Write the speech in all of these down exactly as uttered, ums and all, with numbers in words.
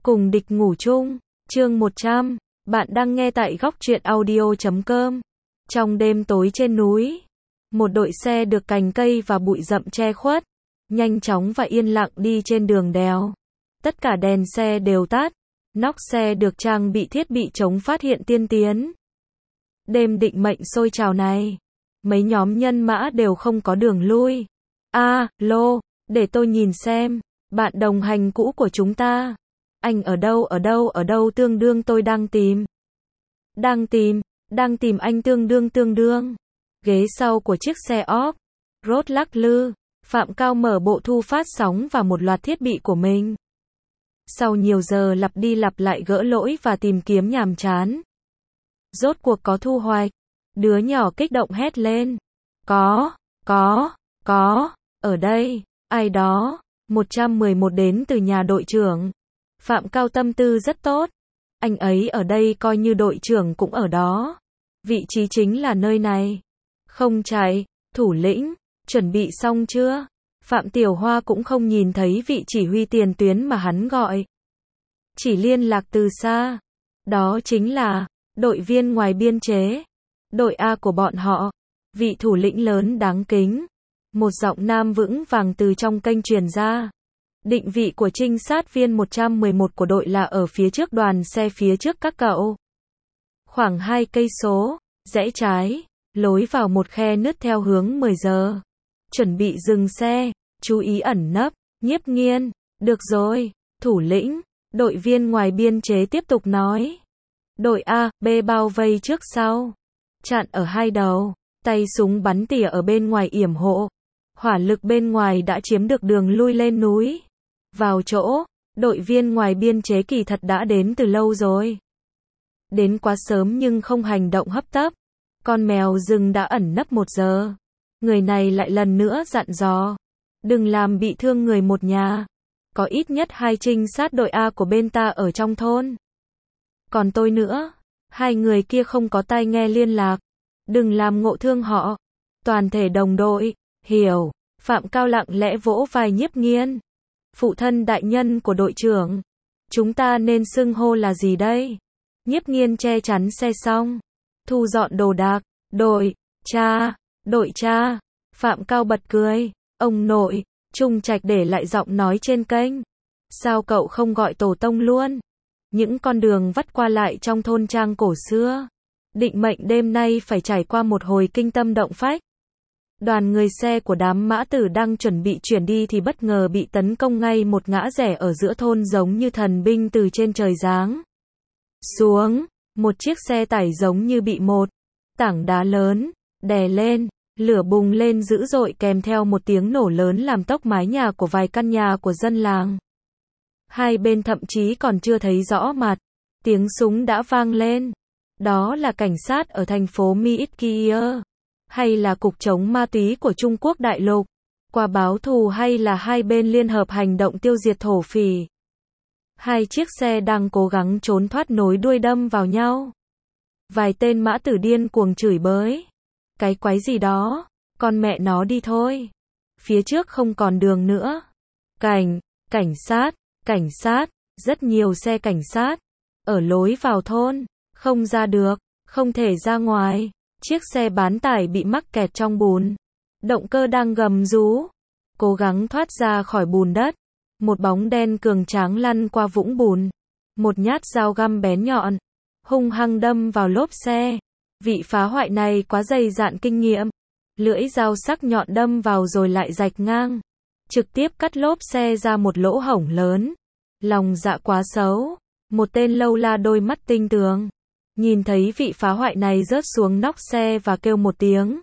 Cùng địch ngủ chung, chương một trăm, bạn đang nghe tại góc truyện audio chấm com. Trong đêm tối trên núi, một đội xe được cành cây và bụi rậm che khuất, nhanh chóng và yên lặng đi trên đường đèo. Tất cả đèn xe đều tắt, nóc xe được trang bị thiết bị chống phát hiện tiên tiến. Đêm định mệnh sôi trào này, mấy nhóm nhân mã đều không có đường lui. A, lô, để tôi nhìn xem, bạn đồng hành cũ của chúng ta. Anh ở đâu ở đâu ở đâu tương đương tôi đang tìm. Đang tìm, đang tìm anh tương đương tương đương. Ghế sau của chiếc xe off road lắc lư, Phạm Cao mở bộ thu phát sóng và một loạt thiết bị của mình. Sau nhiều giờ lặp đi lặp lại gỡ lỗi và tìm kiếm nhàm chán, rốt cuộc có thu hoạch. Đứa nhỏ kích động hét lên. Có, có, có, ở đây, ai đó. một trăm mười một đến từ nhà đội trưởng. Phạm Cao tâm tư rất tốt. Anh ấy ở đây coi như đội trưởng cũng ở đó. Vị trí chính là nơi này. Không chạy, thủ lĩnh, chuẩn bị xong chưa? Phạm Tiểu Hoa cũng không nhìn thấy vị chỉ huy tiền tuyến mà hắn gọi. Chỉ liên lạc từ xa. Đó chính là đội viên ngoài biên chế. Đội A của bọn họ. Vị thủ lĩnh lớn đáng kính. Một giọng nam vững vàng từ trong kênh truyền ra. Định vị của trinh sát viên một trăm mười một của đội là ở phía trước đoàn xe phía trước các cậu. Khoảng hai cây số, rẽ trái, lối vào một khe nứt theo hướng mười giờ. Chuẩn bị dừng xe, chú ý ẩn nấp, Nhiếp Nghiên. Được rồi, thủ lĩnh, đội viên ngoài biên chế tiếp tục nói. Đội A, B bao vây trước sau. Chặn ở hai đầu, tay súng bắn tỉa ở bên ngoài yểm hộ. Hỏa lực bên ngoài đã chiếm được đường lui lên núi. Vào chỗ, đội viên ngoài biên chế kỳ thật đã đến từ lâu rồi. Đến quá sớm nhưng không hành động hấp tấp. Con mèo rừng đã ẩn nấp một giờ. Người này lại lần nữa dặn dò. Đừng làm bị thương người một nhà. Có ít nhất hai trinh sát đội A của bên ta ở trong thôn. Còn tôi nữa. Hai người kia không có tai nghe liên lạc. Đừng làm ngộ thương họ. Toàn thể đồng đội. Hiểu. Phạm Cao lặng lẽ vỗ vai Nhiếp Nghiên. Phụ thân đại nhân của đội trưởng. Chúng ta nên xưng hô là gì đây? Nhiếp Nghiên che chắn xe xong. Thu dọn đồ đạc. Đội. Cha. Đội cha. Phạm Cao bật cười. Ông nội. Trung Trạch để lại giọng nói trên kênh. Sao cậu không gọi tổ tông luôn? Những con đường vắt qua lại trong thôn trang cổ xưa. Định mệnh đêm nay phải trải qua một hồi kinh tâm động phách. Đoàn người xe của đám mã tử đang chuẩn bị chuyển đi thì bất ngờ bị tấn công ngay một ngã rẽ ở giữa thôn giống như thần binh từ trên trời giáng xuống. Một chiếc xe tải giống như bị một tảng đá lớn đè lên, lửa bùng lên dữ dội kèm theo một tiếng nổ lớn làm tốc mái nhà của vài căn nhà của dân làng. Hai bên thậm chí còn chưa thấy rõ mặt, tiếng súng đã vang lên. Đó là cảnh sát ở thành phố Mitkia, hay là cục chống ma túy của Trung Quốc đại lục, qua báo thù hay là hai bên liên hợp hành động tiêu diệt thổ phỉ. Hai chiếc xe đang cố gắng trốn thoát nối đuôi đâm vào nhau. Vài tên mã tử điên cuồng chửi bới. Cái quái gì đó, con mẹ nó đi thôi. Phía trước không còn đường nữa. Cảnh, cảnh sát, cảnh sát, rất nhiều xe cảnh sát. Ở lối vào thôn, không ra được, không thể ra ngoài. Chiếc xe bán tải bị mắc kẹt trong bùn. Động cơ đang gầm rú, cố gắng thoát ra khỏi bùn đất. Một bóng đen cường tráng lăn qua vũng bùn. Một nhát dao găm bén nhọn, hung hăng đâm vào lốp xe. Vị phá hoại này quá dày dạn kinh nghiệm. Lưỡi dao sắc nhọn đâm vào rồi lại rạch ngang. Trực tiếp cắt lốp xe ra một lỗ hổng lớn. Lòng dạ quá xấu. Một tên lâu la đôi mắt tinh tường. Nhìn thấy vị phá hoại này rớt xuống nóc xe và kêu một tiếng.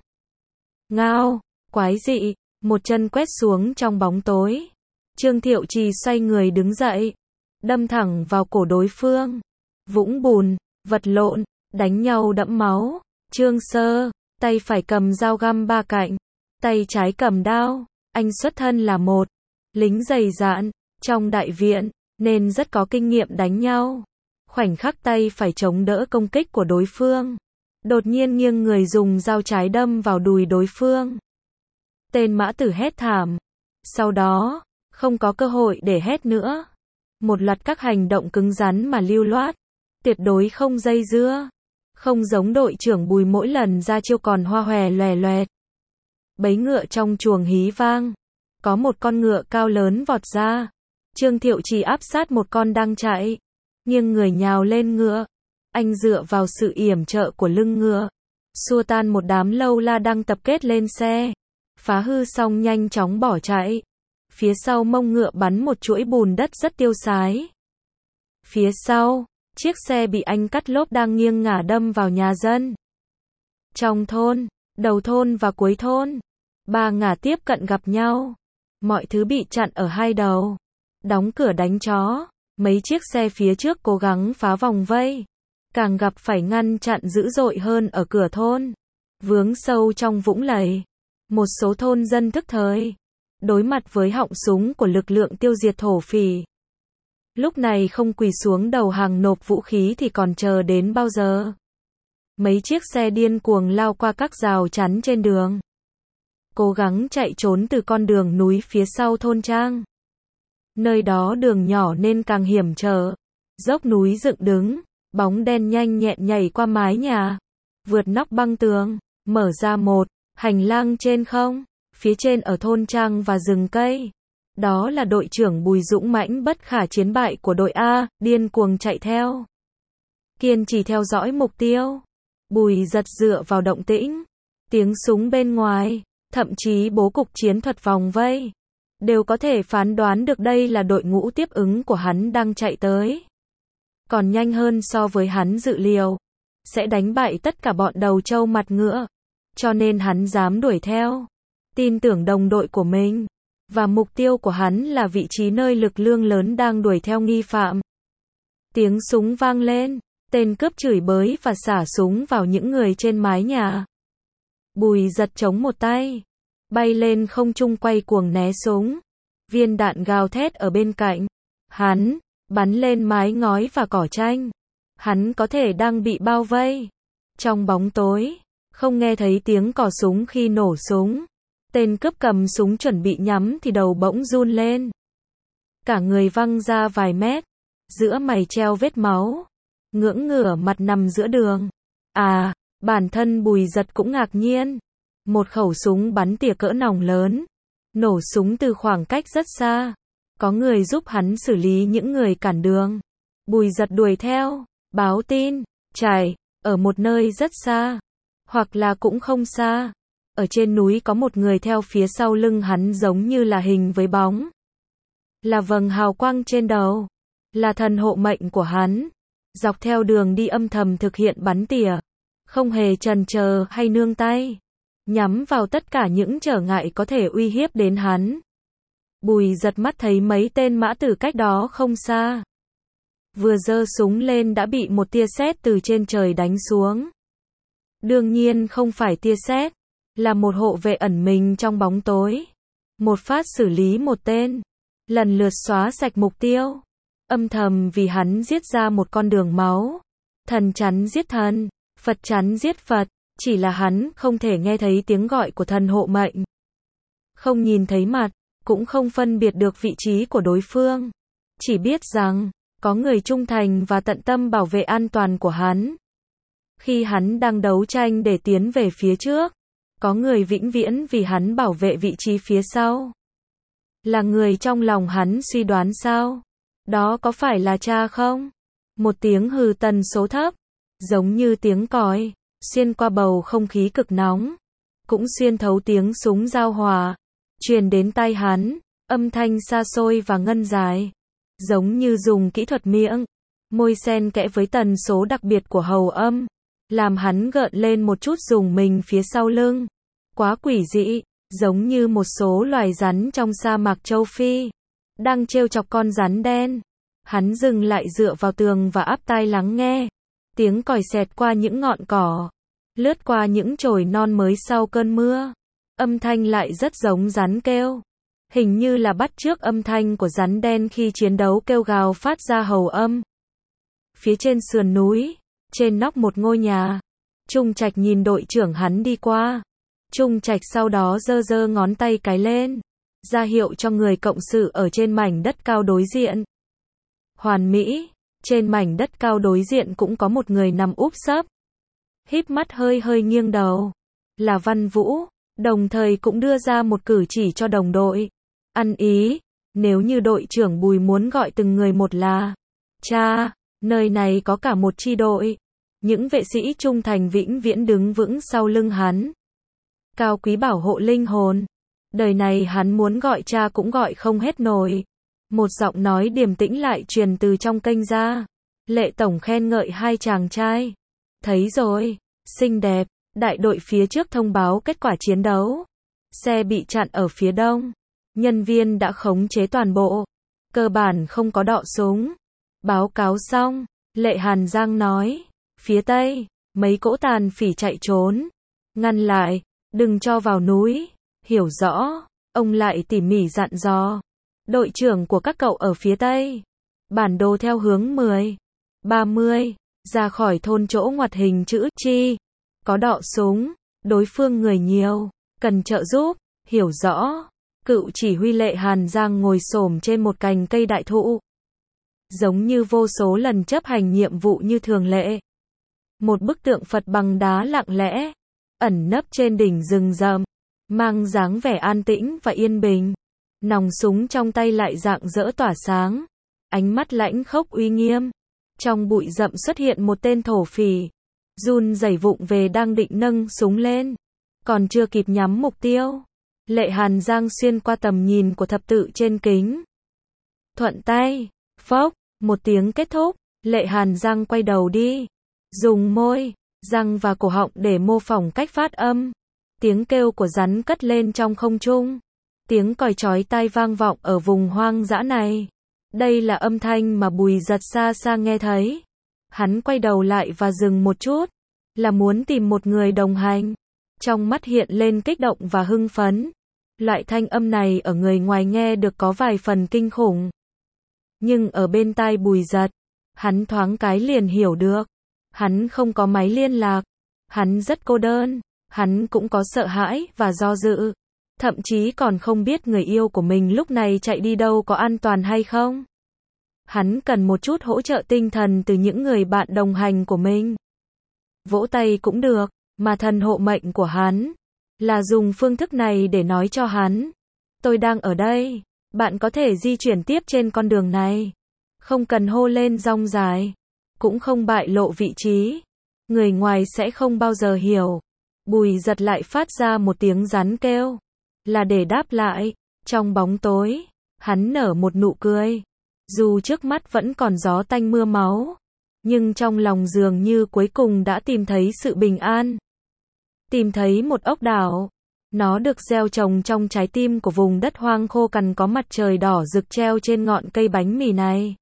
Ngao, quái dị, một chân quét xuống trong bóng tối. Trương Thiệu Trì xoay người đứng dậy, đâm thẳng vào cổ đối phương. Vũng bùn, vật lộn, đánh nhau đẫm máu. Trương Sơ, tay phải cầm dao găm ba cạnh, tay trái cầm đao. Anh xuất thân là một lính dày dạn, trong đại viện, nên rất có kinh nghiệm đánh nhau. Khoảnh khắc tay phải chống đỡ công kích của đối phương. Đột nhiên nghiêng người dùng dao trái đâm vào đùi đối phương. Tên mã tử hét thảm. Sau đó, không có cơ hội để hét nữa. Một loạt các hành động cứng rắn mà lưu loát, tuyệt đối không dây dưa. Không giống đội trưởng Bùi mỗi lần ra chiêu còn hoa hòe loè loẹt. Bấy ngựa trong chuồng hí vang. Có một con ngựa cao lớn vọt ra. Trương Thiệu chỉ áp sát một con đang chạy. Nghiêng người nhào lên ngựa. Anh dựa vào sự yểm trợ của lưng ngựa. Xua tan một đám lâu la đang tập kết lên xe. Phá hư xong nhanh chóng bỏ chạy. Phía sau mông ngựa bắn một chuỗi bùn đất rất tiêu sái. Phía sau, chiếc xe bị anh cắt lốp đang nghiêng ngả đâm vào nhà dân. Trong thôn, đầu thôn và cuối thôn, ba ngả tiếp cận gặp nhau. Mọi thứ bị chặn ở hai đầu. Đóng cửa đánh chó. Mấy chiếc xe phía trước cố gắng phá vòng vây. Càng gặp phải ngăn chặn dữ dội hơn ở cửa thôn. Vướng sâu trong vũng lầy. Một số thôn dân thức thời. Đối mặt với họng súng của lực lượng tiêu diệt thổ phỉ. Lúc này không quỳ xuống đầu hàng nộp vũ khí thì còn chờ đến bao giờ? Mấy chiếc xe điên cuồng lao qua các rào chắn trên đường. Cố gắng chạy trốn từ con đường núi phía sau thôn trang. Nơi đó đường nhỏ nên càng hiểm trở. Dốc núi dựng đứng, bóng đen nhanh nhẹn nhảy qua mái nhà. Vượt nóc băng tường, mở ra một hành lang trên không. Phía trên ở thôn trang và rừng cây. Đó là đội trưởng Bùi dũng mãnh bất khả chiến bại của đội A, điên cuồng chạy theo. Kiên trì theo dõi mục tiêu. Bùi giật dựa vào động tĩnh, tiếng súng bên ngoài, thậm chí bố cục chiến thuật vòng vây. Đều có thể phán đoán được đây là đội ngũ tiếp ứng của hắn đang chạy tới. Còn nhanh hơn so với hắn dự liệu. Sẽ đánh bại tất cả bọn đầu trâu mặt ngựa. Cho nên hắn dám đuổi theo. Tin tưởng đồng đội của mình. Và mục tiêu của hắn là vị trí nơi lực lượng lớn đang đuổi theo nghi phạm. Tiếng súng vang lên. Tên cướp chửi bới và xả súng vào những người trên mái nhà. Bùi giật chống một tay. Bay lên không trung quay cuồng né súng. Viên đạn gào thét ở bên cạnh. Hắn bắn lên mái ngói và cỏ tranh. Hắn có thể đang bị bao vây. Trong bóng tối, không nghe thấy tiếng cò súng khi nổ súng. Tên cướp cầm súng chuẩn bị nhắm thì đầu bỗng run lên. Cả người văng ra vài mét. Giữa mày treo vết máu. Ngưỡng ngửa mặt nằm giữa đường. À, bản thân Bùi giật cũng ngạc nhiên. Một khẩu súng bắn tỉa cỡ nòng lớn. Nổ súng từ khoảng cách rất xa. Có người giúp hắn xử lý những người cản đường. Bùi giật đuổi theo, báo tin, chạy, ở một nơi rất xa. Hoặc là cũng không xa. Ở trên núi có một người theo phía sau lưng hắn giống như là hình với bóng. Là vầng hào quang trên đầu. Là thần hộ mệnh của hắn. Dọc theo đường đi âm thầm thực hiện bắn tỉa. Không hề chần chờ hay nương tay. Nhắm vào tất cả những trở ngại có thể uy hiếp đến hắn. Bùi giật mắt thấy mấy tên mã tử cách đó không xa. Vừa giơ súng lên đã bị một tia sét từ trên trời đánh xuống. Đương nhiên không phải tia sét. Là một hộ vệ ẩn mình trong bóng tối. Một phát xử lý một tên. Lần lượt xóa sạch mục tiêu. Âm thầm vì hắn giết ra một con đường máu. Thần chắn giết thần. Phật chắn giết Phật. Chỉ là hắn không thể nghe thấy tiếng gọi của thần hộ mệnh. Không nhìn thấy mặt. Cũng không phân biệt được vị trí của đối phương. Chỉ biết rằng, có người trung thành và tận tâm bảo vệ an toàn của hắn. Khi hắn đang đấu tranh để tiến về phía trước, có người vĩnh viễn vì hắn bảo vệ vị trí phía sau. Là người trong lòng hắn suy đoán sao? Đó có phải là cha không? Một tiếng hừ tần số thấp, giống như tiếng còi, xuyên qua bầu không khí cực nóng, cũng xuyên thấu tiếng súng giao hòa, truyền đến tai hắn, âm thanh xa xôi và ngân dài, giống như dùng kỹ thuật miệng, môi xen kẽ với tần số đặc biệt của hầu âm, làm hắn gợn lên một chút rùng mình phía sau lưng. Quá quỷ dị, giống như một số loài rắn trong sa mạc châu Phi, đang trêu chọc con rắn đen. Hắn dừng lại dựa vào tường và áp tai lắng nghe. Tiếng còi xẹt qua những ngọn cỏ, lướt qua những chồi non mới sau cơn mưa. Âm thanh lại rất giống rắn kêu. Hình như là bắt chước âm thanh của rắn đen khi chiến đấu kêu gào phát ra hầu âm. Phía trên sườn núi, trên nóc một ngôi nhà, Trung Trạch nhìn đội trưởng hắn đi qua. Trung Trạch sau đó giơ giơ ngón tay cái lên, ra hiệu cho người cộng sự ở trên mảnh đất cao đối diện. hoàn mỹ. Trên mảnh đất cao đối diện cũng có một người nằm úp sấp, híp mắt hơi hơi nghiêng đầu. Là Văn Vũ, đồng thời cũng đưa ra một cử chỉ cho đồng đội. Ăn ý, nếu như đội trưởng Bùi muốn gọi từng người một là cha, nơi này có cả một chi đội. Những vệ sĩ trung thành vĩnh viễn đứng vững sau lưng hắn. Cao quý bảo hộ linh hồn. Đời này hắn muốn gọi cha cũng gọi không hết nổi. Một giọng nói điềm tĩnh lại truyền từ trong kênh ra. Lệ tổng khen ngợi hai chàng trai. Thấy rồi, xinh đẹp. Đại đội phía trước thông báo kết quả chiến đấu. Xe bị chặn ở phía đông. Nhân viên đã khống chế toàn bộ. Cơ bản không có đọ súng. Báo cáo xong, Lệ Hàn Giang nói. Phía tây, mấy cỗ tàn phỉ chạy trốn. Ngăn lại, đừng cho vào núi. Hiểu rõ, ông lại tỉ mỉ dặn dò. Đội trưởng của các cậu ở phía tây. Bản đồ theo hướng mười, ba mươi, ra khỏi thôn chỗ ngoặt hình chữ chi. Có đọ súng, đối phương người nhiều, cần trợ giúp, hiểu rõ. Cựu chỉ huy Lệ Hàn Giang ngồi xổm trên một cành cây đại thụ. Giống như vô số lần chấp hành nhiệm vụ như thường lệ. Một bức tượng Phật bằng đá lặng lẽ, ẩn nấp trên đỉnh rừng rậm, mang dáng vẻ an tĩnh và yên bình. Nòng súng trong tay lại rạng rỡ tỏa sáng, ánh mắt lãnh khốc uy nghiêm. Trong bụi rậm xuất hiện một tên thổ phỉ, run rẩy vụng về đang định nâng súng lên, còn chưa kịp nhắm mục tiêu. Lệ Hàn Giang xuyên qua tầm nhìn của thập tự trên kính. Thuận tay, phốc, một tiếng kết thúc, Lệ Hàn Giang quay đầu đi, dùng môi, răng và cổ họng để mô phỏng cách phát âm. Tiếng kêu của rắn cất lên trong không trung. Tiếng còi chói tai vang vọng ở vùng hoang dã này. Đây là âm thanh mà Bùi Giật xa xa nghe thấy. Hắn quay đầu lại và dừng một chút, là muốn tìm một người đồng hành. Trong mắt hiện lên kích động và hưng phấn. Loại thanh âm này ở người ngoài nghe được có vài phần kinh khủng. Nhưng ở bên tai Bùi Giật, hắn thoáng cái liền hiểu được. Hắn không có máy liên lạc. Hắn rất cô đơn. Hắn cũng có sợ hãi và do dự. Thậm chí còn không biết người yêu của mình lúc này chạy đi đâu có an toàn hay không. Hắn cần một chút hỗ trợ tinh thần từ những người bạn đồng hành của mình. Vỗ tay cũng được, mà thần hộ mệnh của hắn là dùng phương thức này để nói cho hắn. Tôi đang ở đây, bạn có thể di chuyển tiếp trên con đường này. Không cần hô lên rong dài, cũng không bại lộ vị trí. Người ngoài sẽ không bao giờ hiểu. Bùi Giật lại phát ra một tiếng rắn kêu. Là để đáp lại. Trong bóng tối, hắn nở một nụ cười. Dù trước mắt vẫn còn gió tanh mưa máu, nhưng trong lòng dường như cuối cùng đã tìm thấy sự bình an. Tìm thấy một ốc đảo. Nó được gieo trồng trong trái tim của vùng đất hoang khô cằn có mặt trời đỏ rực treo trên ngọn cây bánh mì này.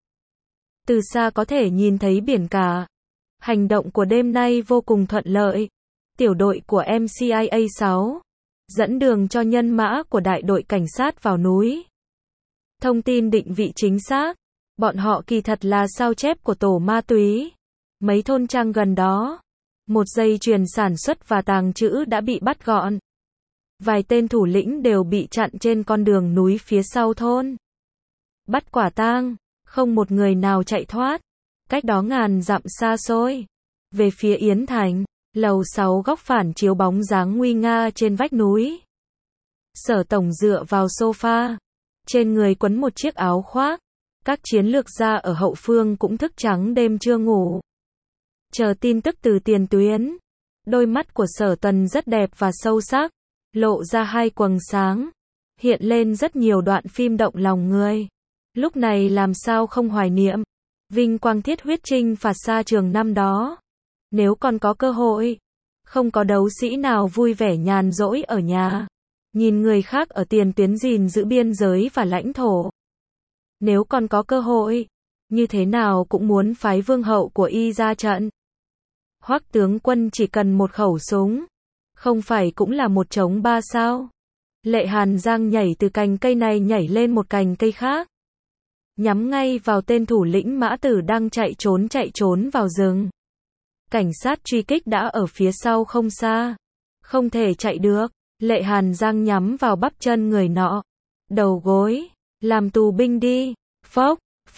Từ xa có thể nhìn thấy biển cả. Hành động của đêm nay vô cùng thuận lợi. Tiểu đội của em xê i a sáu dẫn đường cho nhân mã của đại đội cảnh sát vào núi. Thông tin định vị chính xác. Bọn họ kỳ thật là sao chép của tổ ma túy. Mấy thôn trang gần đó. Một dây chuyền sản xuất và tàng trữ đã bị bắt gọn. Vài tên thủ lĩnh đều bị chặn trên con đường núi phía sau thôn. Bắt quả tang, không một người nào chạy thoát. Cách đó ngàn dặm xa xôi. Về phía Yến Thành, lầu sáu góc phản chiếu bóng dáng nguy nga trên vách núi. Sở tổng dựa vào sofa. Trên người quấn một chiếc áo khoác. Các chiến lược gia ở hậu phương cũng thức trắng đêm chưa ngủ. Chờ tin tức từ tiền tuyến. Đôi mắt của Sở Tần rất đẹp và sâu sắc. Lộ ra hai quầng sáng. Hiện lên rất nhiều đoạn phim động lòng người. Lúc này làm sao không hoài niệm. Vinh quang thiết huyết chinh phạt xa trường năm đó. Nếu còn có cơ hội. Không có đấu sĩ nào vui vẻ nhàn rỗi ở nhà. Nhìn người khác ở tiền tuyến gìn giữ biên giới và lãnh thổ. Nếu còn có cơ hội. Như thế nào cũng muốn phái vương hậu của y ra trận. Hoắc tướng quân chỉ cần một khẩu súng. Không phải cũng là một trống ba sao. Lệ Hàn Giang nhảy từ cành cây này nhảy lên một cành cây khác. Nhắm ngay vào tên thủ lĩnh Mã Tử đang chạy trốn chạy trốn vào rừng. Cảnh sát truy kích đã ở phía sau không xa. Không thể chạy được. Lệ Hàn Giang nhắm vào bắp chân người nọ. Đầu gối. Làm tù binh đi. Phốc, phốc.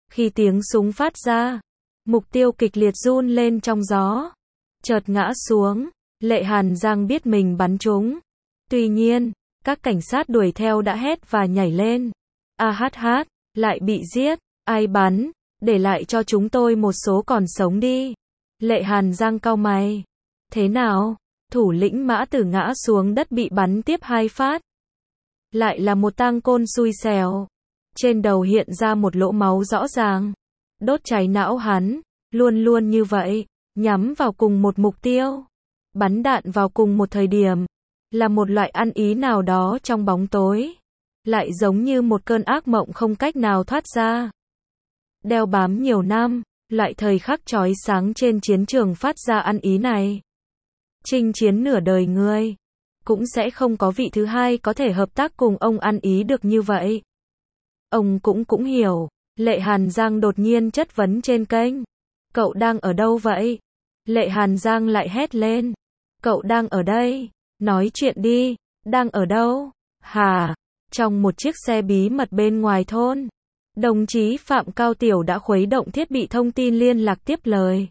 Khi tiếng súng phát ra, mục tiêu kịch liệt run lên trong gió, chợt ngã xuống. Lệ Hàn Giang biết mình bắn trúng. Tuy nhiên, các cảnh sát đuổi theo đã hét và nhảy lên. A hát hát, lại bị giết, ai bắn, để lại cho chúng tôi một số còn sống đi. Lệ Hàn Giang cau mày. Thế nào? Thủ lĩnh Mã Tử ngã xuống đất bị bắn tiếp hai phát. Lại là một tang côn xui xẻo. Trên đầu hiện ra một lỗ máu rõ ràng. Đốt cháy não hắn, luôn luôn như vậy, nhắm vào cùng một mục tiêu. Bắn đạn vào cùng một thời điểm, là một loại ăn ý nào đó trong bóng tối. Lại giống như một cơn ác mộng không cách nào thoát ra. Đeo bám nhiều năm, loại thời khắc chói sáng trên chiến trường phát ra ăn ý này. Chinh chiến nửa đời người, cũng sẽ không có vị thứ hai có thể hợp tác cùng ông ăn ý được như vậy. Ông cũng cũng hiểu. Lệ Hàn Giang đột nhiên chất vấn trên kênh. Cậu đang ở đâu vậy? Lệ Hàn Giang lại hét lên. Cậu đang ở đây. Nói chuyện đi. Đang ở đâu? Hả? Trong một chiếc xe bí mật bên ngoài thôn, đồng chí Phạm Cao Tiểu đã khuấy động thiết bị thông tin liên lạc tiếp lời.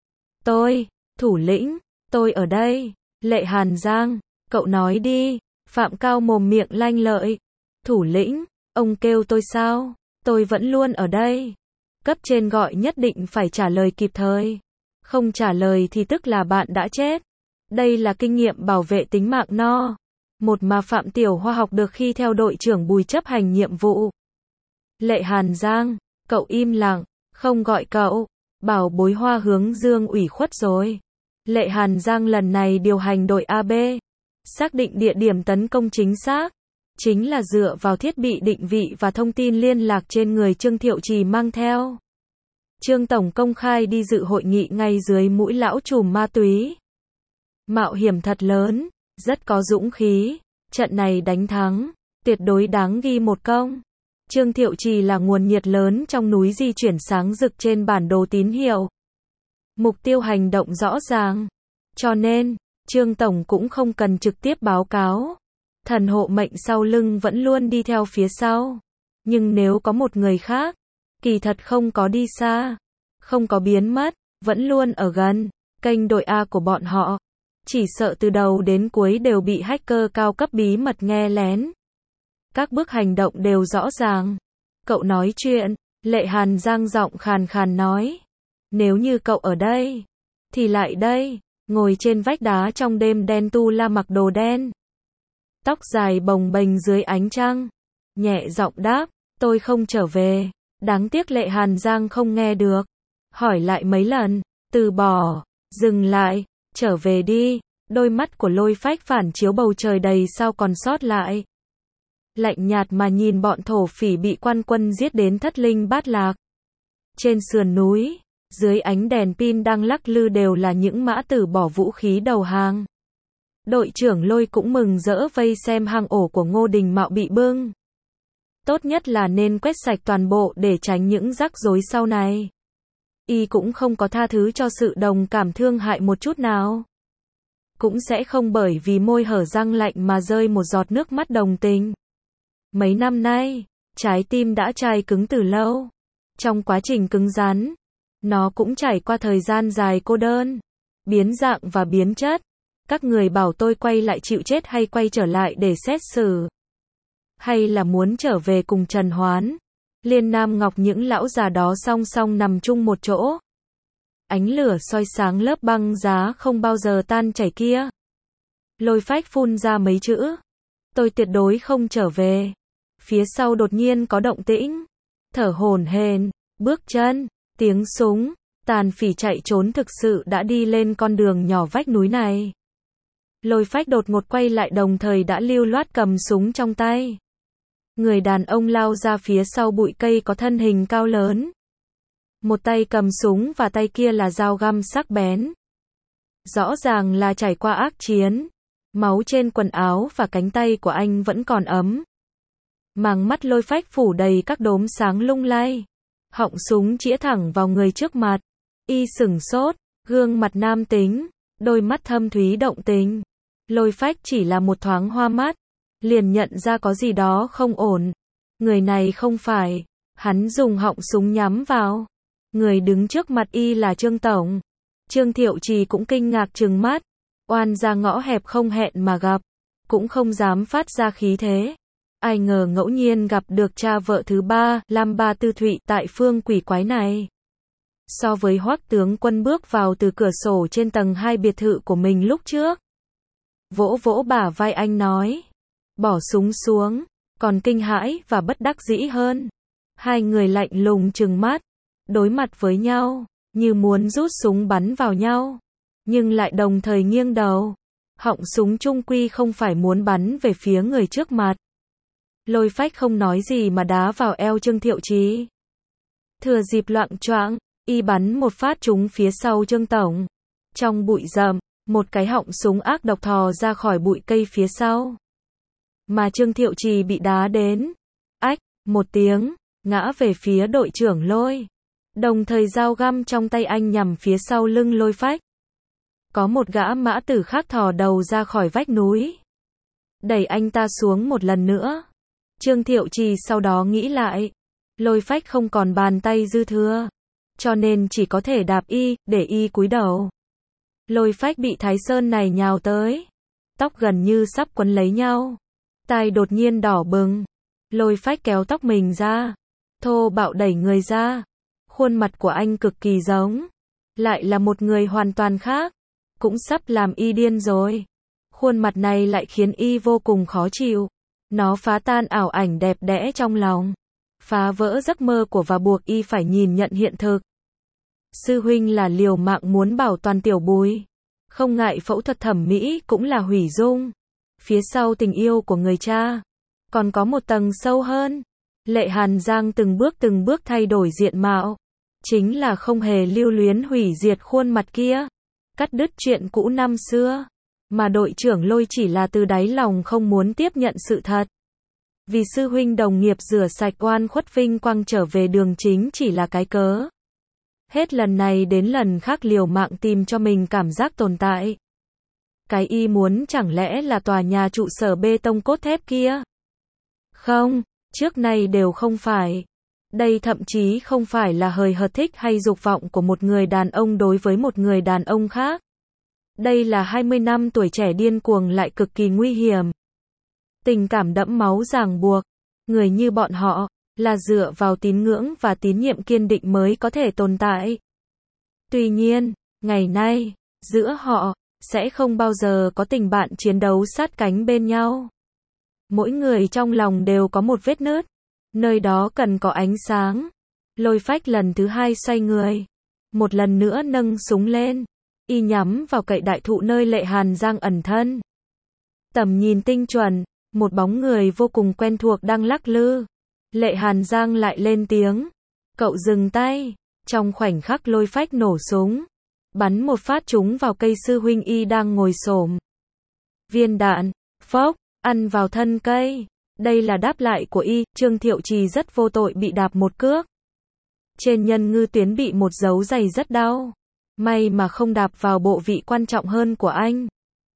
Tôi, thủ lĩnh, tôi ở đây. Lệ Hàn Giang, cậu nói đi. Phạm Cao mồm miệng lanh lợi. Thủ lĩnh, ông kêu tôi sao? Tôi vẫn luôn ở đây. Cấp trên gọi nhất định phải trả lời kịp thời. Không trả lời thì tức là bạn đã chết. Đây là kinh nghiệm bảo vệ tính mạng no. Một mà Phạm Tiểu Hoa học được khi theo đội trưởng Bùi chấp hành nhiệm vụ. Lệ Hàn Giang, cậu im lặng, không gọi cậu. Bảo bối Hoa hướng dương ủy khuất rồi. Lệ Hàn Giang lần này điều hành đội a bê. Xác định địa điểm tấn công chính xác. Chính là dựa vào thiết bị định vị và thông tin liên lạc trên người Trương Thiệu Trì mang theo. Trương Tổng công khai đi dự hội nghị ngay dưới mũi lão trùm ma túy. Mạo hiểm thật lớn, rất có dũng khí. Trận này đánh thắng, tuyệt đối đáng ghi một công. Trương Thiệu Trì là nguồn nhiệt lớn trong núi di chuyển sáng rực trên bản đồ tín hiệu. Mục tiêu hành động rõ ràng. Cho nên, Trương Tổng cũng không cần trực tiếp báo cáo. Thần hộ mệnh sau lưng vẫn luôn đi theo phía sau. Nhưng nếu có một người khác, kỳ thật không có đi xa, không có biến mất, vẫn luôn ở gần, kênh đội A của bọn họ. Chỉ sợ từ đầu đến cuối đều bị hacker cao cấp bí mật nghe lén. Các bước hành động đều rõ ràng. Cậu nói chuyện, Lệ Hàn Giang giọng khàn khàn nói. Nếu như cậu ở đây, thì lại đây, ngồi trên vách đá trong đêm đen tu la mặc đồ đen. Tóc dài bồng bềnh dưới ánh trăng. Nhẹ giọng đáp, tôi không trở về. Đáng tiếc Lệ Hàn Giang không nghe được. Hỏi lại mấy lần, từ bỏ, dừng lại, trở về đi. Đôi mắt của Lôi Phách phản chiếu bầu trời đầy sao còn sót lại. Lạnh nhạt mà nhìn bọn thổ phỉ bị quan quân giết đến thất linh bát lạc. Trên sườn núi, dưới ánh đèn pin đang lắc lư đều là những mã tử bỏ vũ khí đầu hàng. Đội trưởng Lôi cũng mừng rỡ vây xem hang ổ của Ngô Đình Mạo bị bưng. Tốt nhất là nên quét sạch toàn bộ để tránh những rắc rối sau này. Y cũng không có tha thứ cho sự đồng cảm thương hại một chút nào. Cũng sẽ không bởi vì môi hở răng lạnh mà rơi một giọt nước mắt đồng tình. Mấy năm nay, trái tim đã chai cứng từ lâu. Trong quá trình cứng rắn, nó cũng trải qua thời gian dài cô đơn, biến dạng và biến chất. Các người bảo tôi quay lại chịu chết hay quay trở lại để xét xử? Hay là muốn trở về cùng Trần Hoán, Liên Nam Ngọc những lão già đó song song nằm chung một chỗ? Ánh lửa soi sáng lớp băng giá không bao giờ tan chảy kia. Lôi Phách phun ra mấy chữ. Tôi tuyệt đối không trở về. Phía sau đột nhiên có động tĩnh. Thở hổn hển, bước chân, tiếng súng, tàn phỉ chạy trốn thực sự đã đi lên con đường nhỏ vách núi này. Lôi Phách đột ngột quay lại đồng thời đã lưu loát cầm súng trong tay. Người đàn ông lao ra phía sau bụi cây có thân hình cao lớn. Một tay cầm súng và tay kia là dao găm sắc bén. Rõ ràng là trải qua ác chiến. Máu trên quần áo và cánh tay của anh vẫn còn ấm. Màng mắt Lôi Phách phủ đầy các đốm sáng lung lay. Họng súng chĩa thẳng vào người trước mặt. Y sửng sốt, gương mặt nam tính, đôi mắt thâm thúy động tình. Lôi Phách chỉ là một thoáng hoa mắt, liền nhận ra có gì đó không ổn. Người này không phải Hắn dùng họng súng nhắm vào. Người đứng trước mặt y là Trương Tổng. Trương Thiệu Trì cũng kinh ngạc trừng mắt. Oan ra ngõ hẹp không hẹn mà gặp. Cũng không dám phát ra khí thế. Ai ngờ ngẫu nhiên gặp được cha vợ thứ ba, Lam Ba Tư Thụy tại phương quỷ quái này. So với Hoắc tướng quân bước vào từ cửa sổ trên tầng hai biệt thự của mình lúc trước. Vỗ vỗ bả vai anh nói. Bỏ súng xuống. Còn kinh hãi và bất đắc dĩ hơn. Hai người lạnh lùng trừng mắt. Đối mặt với nhau. Như muốn rút súng bắn vào nhau. Nhưng lại đồng thời nghiêng đầu. Họng súng chung quy không phải muốn bắn về phía người trước mặt. Lôi Phách không nói gì mà đá vào eo Trương Thiệu Trì. Thừa dịp loạng choạng, y bắn một phát trúng phía sau Trương Tổng. Trong bụi rậm, một cái họng súng ác độc thò ra khỏi bụi cây phía sau. Mà Trương Thiệu Trì bị đá đến. Ách, một tiếng, ngã về phía đội trưởng Lôi. Đồng thời dao găm trong tay anh nhằm phía sau lưng Lôi Phách. Có một gã mã tử khác thò đầu ra khỏi vách núi. Đẩy anh ta xuống một lần nữa. Trương Thiệu Trì sau đó nghĩ lại. Lôi Phách không còn bàn tay dư thừa. Cho nên chỉ có thể đạp y, để y cúi đầu. Lôi Phách bị Thái Sơn này nhào tới. Tóc gần như sắp quấn lấy nhau. Tai đột nhiên đỏ bừng. Lôi Phách kéo tóc mình ra. Thô bạo đẩy người ra. Khuôn mặt của anh cực kỳ giống. Lại là một người hoàn toàn khác. Cũng sắp làm y điên rồi. Khuôn mặt này lại khiến y vô cùng khó chịu. Nó phá tan ảo ảnh đẹp đẽ trong lòng. Phá vỡ giấc mơ của và buộc y phải nhìn nhận hiện thực. Sư huynh là liều mạng muốn bảo toàn Tiểu Bùi. Không ngại phẫu thuật thẩm mỹ cũng là hủy dung. Phía sau tình yêu của người cha. Còn có một tầng sâu hơn. Lệ Hàn Giang từng bước từng bước thay đổi diện mạo. Chính là không hề lưu luyến hủy diệt khuôn mặt kia. Cắt đứt chuyện cũ năm xưa. Mà đội trưởng Lôi chỉ là từ đáy lòng không muốn tiếp nhận sự thật. Vì sư huynh đồng nghiệp rửa sạch oan khuất vinh quang trở về đường chính chỉ là cái cớ. Hết lần này đến lần khác liều mạng tìm cho mình cảm giác tồn tại. Cái y muốn chẳng lẽ là tòa nhà trụ sở bê tông cốt thép kia? Không, trước nay đều không phải. Đây thậm chí không phải là hời hợt thích hay dục vọng của một người đàn ông đối với một người đàn ông khác. Đây là hai mươi năm tuổi trẻ điên cuồng lại cực kỳ nguy hiểm. Tình cảm đẫm máu ràng buộc. Người như bọn họ, là dựa vào tín ngưỡng và tín nhiệm kiên định mới có thể tồn tại. Tuy nhiên, ngày nay, giữa họ, sẽ không bao giờ có tình bạn chiến đấu sát cánh bên nhau. Mỗi người trong lòng đều có một vết nứt. Nơi đó cần có ánh sáng. Lôi Phách lần thứ hai xoay người. Một lần nữa nâng súng lên. Y nhắm vào cậy đại thụ nơi Lệ Hàn Giang ẩn thân. Tầm nhìn tinh chuẩn. Một bóng người vô cùng quen thuộc đang lắc lư. Lệ Hàn Giang lại lên tiếng. Cậu dừng tay. Trong khoảnh khắc Lôi Phách nổ súng. Bắn một phát trúng vào cây sư huynh y đang ngồi xổm. Viên đạn, phốc, ăn vào thân cây. Đây là đáp lại của y. Trương Thiệu Trì rất vô tội bị đạp một cước. Trên nhân ngư tuyến bị một dấu giày rất đau. May mà không đạp vào bộ vị quan trọng hơn của anh.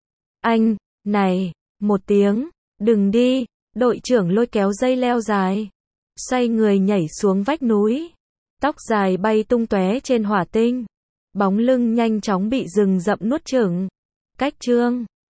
Anh, này, một tiếng, đừng đi. Đội trưởng Lôi kéo dây leo dài. Xoay người nhảy xuống vách núi. Tóc dài bay tung tóe trên hỏa tinh. Bóng lưng nhanh chóng bị rừng rậm nuốt chửng. Cách Trương